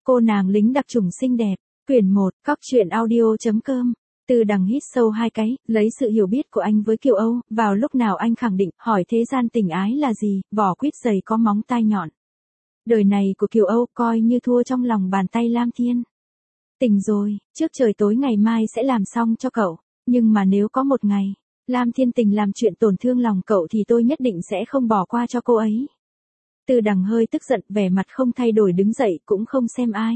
Cô nàng lính đặc chủng xinh đẹp. Quyển 1, Cóc truyện audio.com. Từ Đằng hít sâu 2 cái, lấy sự hiểu biết của anh với Kiều Âu, vào lúc nào anh khẳng định, hỏi thế gian tình ái là gì, vỏ quýt dày có móng tai nhọn. Đời này của Kiều Âu coi như thua trong lòng bàn tay Lam Thiên. Tỉnh rồi, trước trời tối ngày mai sẽ làm xong cho cậu, nhưng mà nếu có một ngày, Lam Thiên Tình làm chuyện tổn thương lòng cậu thì tôi nhất định sẽ không bỏ qua cho cô ấy. Từ Đằng hơi tức giận, vẻ mặt không thay đổi đứng dậy cũng không xem ai.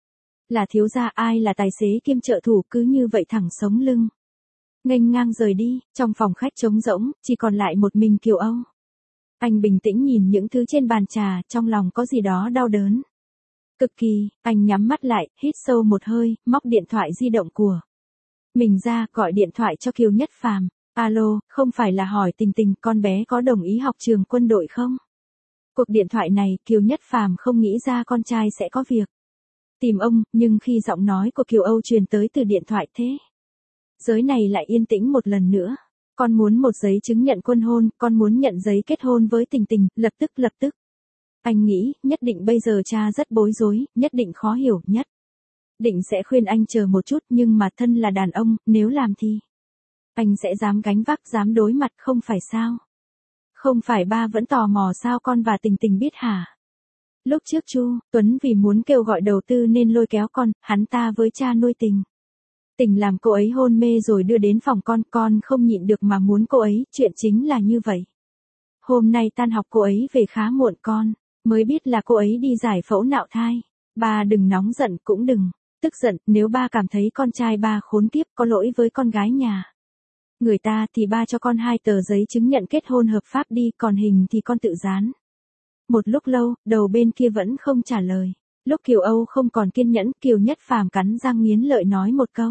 Là thiếu gia ai là tài xế kiêm trợ thủ cứ như vậy thẳng sống lưng. Nghênh ngang rời đi, trong phòng khách trống rỗng, chỉ còn lại một mình Kiều Âu. Anh bình tĩnh nhìn những thứ trên bàn trà, trong lòng có gì đó đau đớn. Cực kỳ, anh nhắm mắt lại, hít sâu một hơi, móc điện thoại di động của mình ra, gọi điện thoại cho Kiều Nhất Phàm. Alo, không phải là hỏi Tình Tình con bé có đồng ý học trường quân đội không? Cuộc điện thoại này, Kiều Nhất Phàm không nghĩ ra con trai sẽ có việc tìm ông, nhưng khi giọng nói của Kiều Âu truyền tới từ điện thoại thế giới này lại yên tĩnh một lần nữa. Con muốn một giấy chứng nhận quân hôn, con muốn nhận giấy kết hôn với Tình Tình, lập tức. Anh nghĩ, nhất định bây giờ cha rất bối rối, nhất định khó hiểu, nhất định sẽ khuyên anh chờ một chút, nhưng mà thân là đàn ông, nếu làm thì anh sẽ dám gánh vác, dám đối mặt, không phải sao? Không phải ba vẫn tò mò sao con và Tình Tình biết hả? Lúc trước Chu Tuấn vì muốn kêu gọi đầu tư nên lôi kéo hắn ta với cha nuôi Tình làm cô ấy hôn mê rồi đưa đến phòng con không nhịn được mà muốn cô ấy, chuyện chính là như vậy. Hôm nay tan học cô ấy về khá muộn, con mới biết là cô ấy đi giải phẫu nạo thai. Ba đừng nóng giận, cũng đừng tức giận, nếu ba cảm thấy con trai ba khốn kiếp có lỗi với con gái nhà người ta thì ba cho con 2 tờ giấy chứng nhận kết hôn hợp pháp đi, còn hình thì con tự dán. Một lúc lâu, đầu bên kia vẫn không trả lời. Lúc Kiều Âu không còn kiên nhẫn, Kiều Nhất Phàm cắn răng nghiến lợi nói một câu.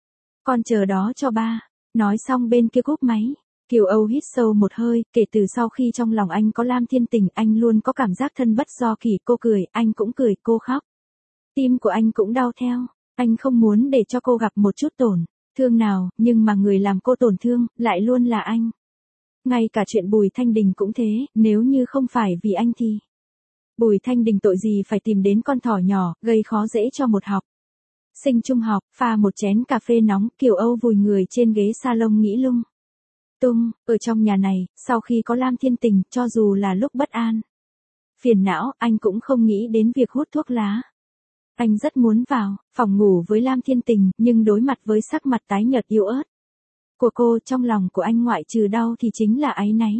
Con chờ đó cho ba. Nói xong bên kia cúp máy. Kiều Âu hít sâu một hơi, kể từ sau khi trong lòng anh có Lam Thiên Tình, anh luôn có cảm giác thân bất do kỷ. Cô cười, anh cũng cười, cô khóc. Tim của anh cũng đau theo. Anh không muốn để cho cô gặp một chút tổn thương nào, nhưng mà người làm cô tổn thương, lại luôn là anh. Ngay cả chuyện Bùi Thanh Đình cũng thế, nếu như không phải vì anh thì Bùi Thanh Đình tội gì phải tìm đến con thỏ nhỏ, gây khó dễ cho một học sinh trung học. Pha một chén cà phê nóng, Kiều Âu vùi người trên ghế salon nghĩ lung tung. Ở trong nhà này, sau khi có Lam Thiên Tình, cho dù là lúc bất an, phiền não, anh cũng không nghĩ đến việc hút thuốc lá. Anh rất muốn vào phòng ngủ với Lam Thiên Tình, nhưng đối mặt với sắc mặt tái nhợt yếu ớt của cô, trong lòng của anh ngoại trừ đau thì chính là áy náy.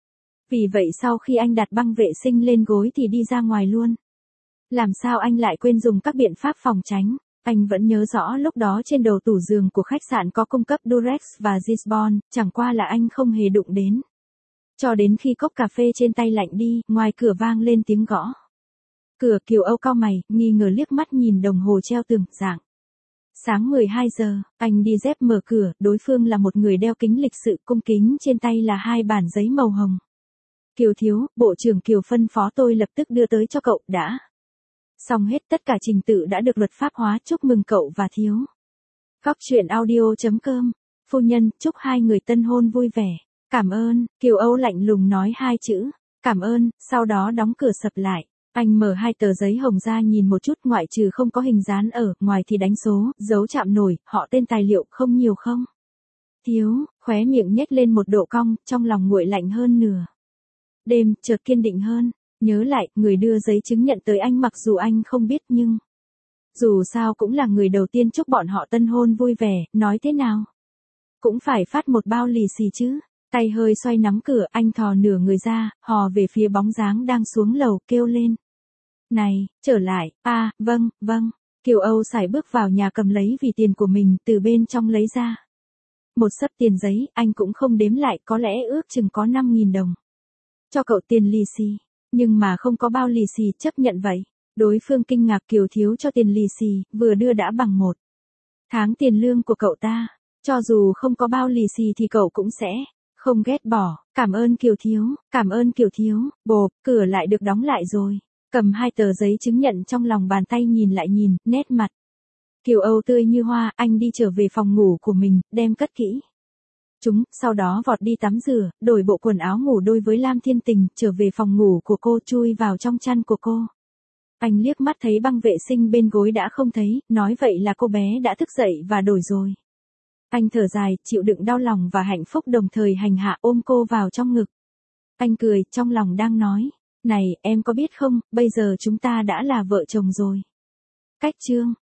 Vì vậy sau khi anh đặt băng vệ sinh lên gối thì đi ra ngoài luôn. Làm sao anh lại quên dùng các biện pháp phòng tránh? Anh vẫn nhớ rõ lúc đó trên đầu tủ giường của khách sạn có cung cấp Durex và Gisbon, chẳng qua là anh không hề đụng đến. Cho đến khi cốc cà phê trên tay lạnh đi, ngoài cửa vang lên tiếng gõ cửa. Kiều Âu cau mày, nghi ngờ liếc mắt nhìn đồng hồ treo tường, dạng sáng 12 giờ, anh đi dép mở cửa, đối phương là một người đeo kính lịch sự cung kính, trên tay là 2 bản giấy màu hồng. Kiều thiếu, bộ trưởng Kiều phân phó tôi lập tức đưa tới cho cậu, đã xong hết, tất cả trình tự đã được luật pháp hóa, chúc mừng cậu và thiếu. Cóc truyện audio.com. Phu nhân, chúc hai người tân hôn vui vẻ. Cảm ơn, Kiều Âu lạnh lùng nói 2 chữ, cảm ơn, sau đó đóng cửa sập lại. Anh mở 2 tờ giấy hồng ra nhìn một chút, ngoại trừ không có hình dán ở, ngoài thì đánh số, dấu chạm nổi, họ tên tài liệu không nhiều không? Thiếu, khóe miệng nhếch lên một độ cong, trong lòng nguội lạnh hơn nửa đêm, chợt kiên định hơn. Nhớ lại, người đưa giấy chứng nhận tới anh mặc dù anh không biết nhưng dù sao cũng là người đầu tiên chúc bọn họ tân hôn vui vẻ, nói thế nào cũng phải phát một bao lì xì chứ. Tay hơi xoay nắm cửa, anh thò nửa người ra, hò về phía bóng dáng đang xuống lầu, kêu lên. Này, trở lại, vâng. Kiều Âu sải bước vào nhà cầm lấy ví tiền của mình, từ bên trong lấy ra một xấp tiền giấy, anh cũng không đếm lại, có lẽ ước chừng có 5.000 đồng. Cho cậu tiền lì xì, nhưng mà không có bao lì xì, chấp nhận vậy. Đối phương kinh ngạc, Kiều thiếu cho tiền lì xì, vừa đưa đã bằng 1 tháng tiền lương của cậu ta. Cho dù không có bao lì xì thì cậu cũng sẽ không ghét bỏ. Cảm ơn Kiều thiếu. Bộp, cửa lại được đóng lại rồi. Cầm 2 tờ giấy chứng nhận trong lòng bàn tay nhìn lại nhìn, nét mặt Kiều Âu tươi như hoa. Anh đi trở về phòng ngủ của mình, đem cất kỹ chúng, sau đó vọt đi tắm rửa, đổi bộ quần áo ngủ đôi với Lam Thiên Tình, trở về phòng ngủ của cô, chui vào trong chăn của cô. Anh liếc mắt thấy băng vệ sinh bên gối đã không thấy, nói vậy là cô bé đã thức dậy và đổi rồi. Anh thở dài, chịu đựng đau lòng và hạnh phúc đồng thời hành hạ ôm cô vào trong ngực. Anh cười, trong lòng đang nói, này, em có biết không, bây giờ chúng ta đã là vợ chồng rồi. Cách chương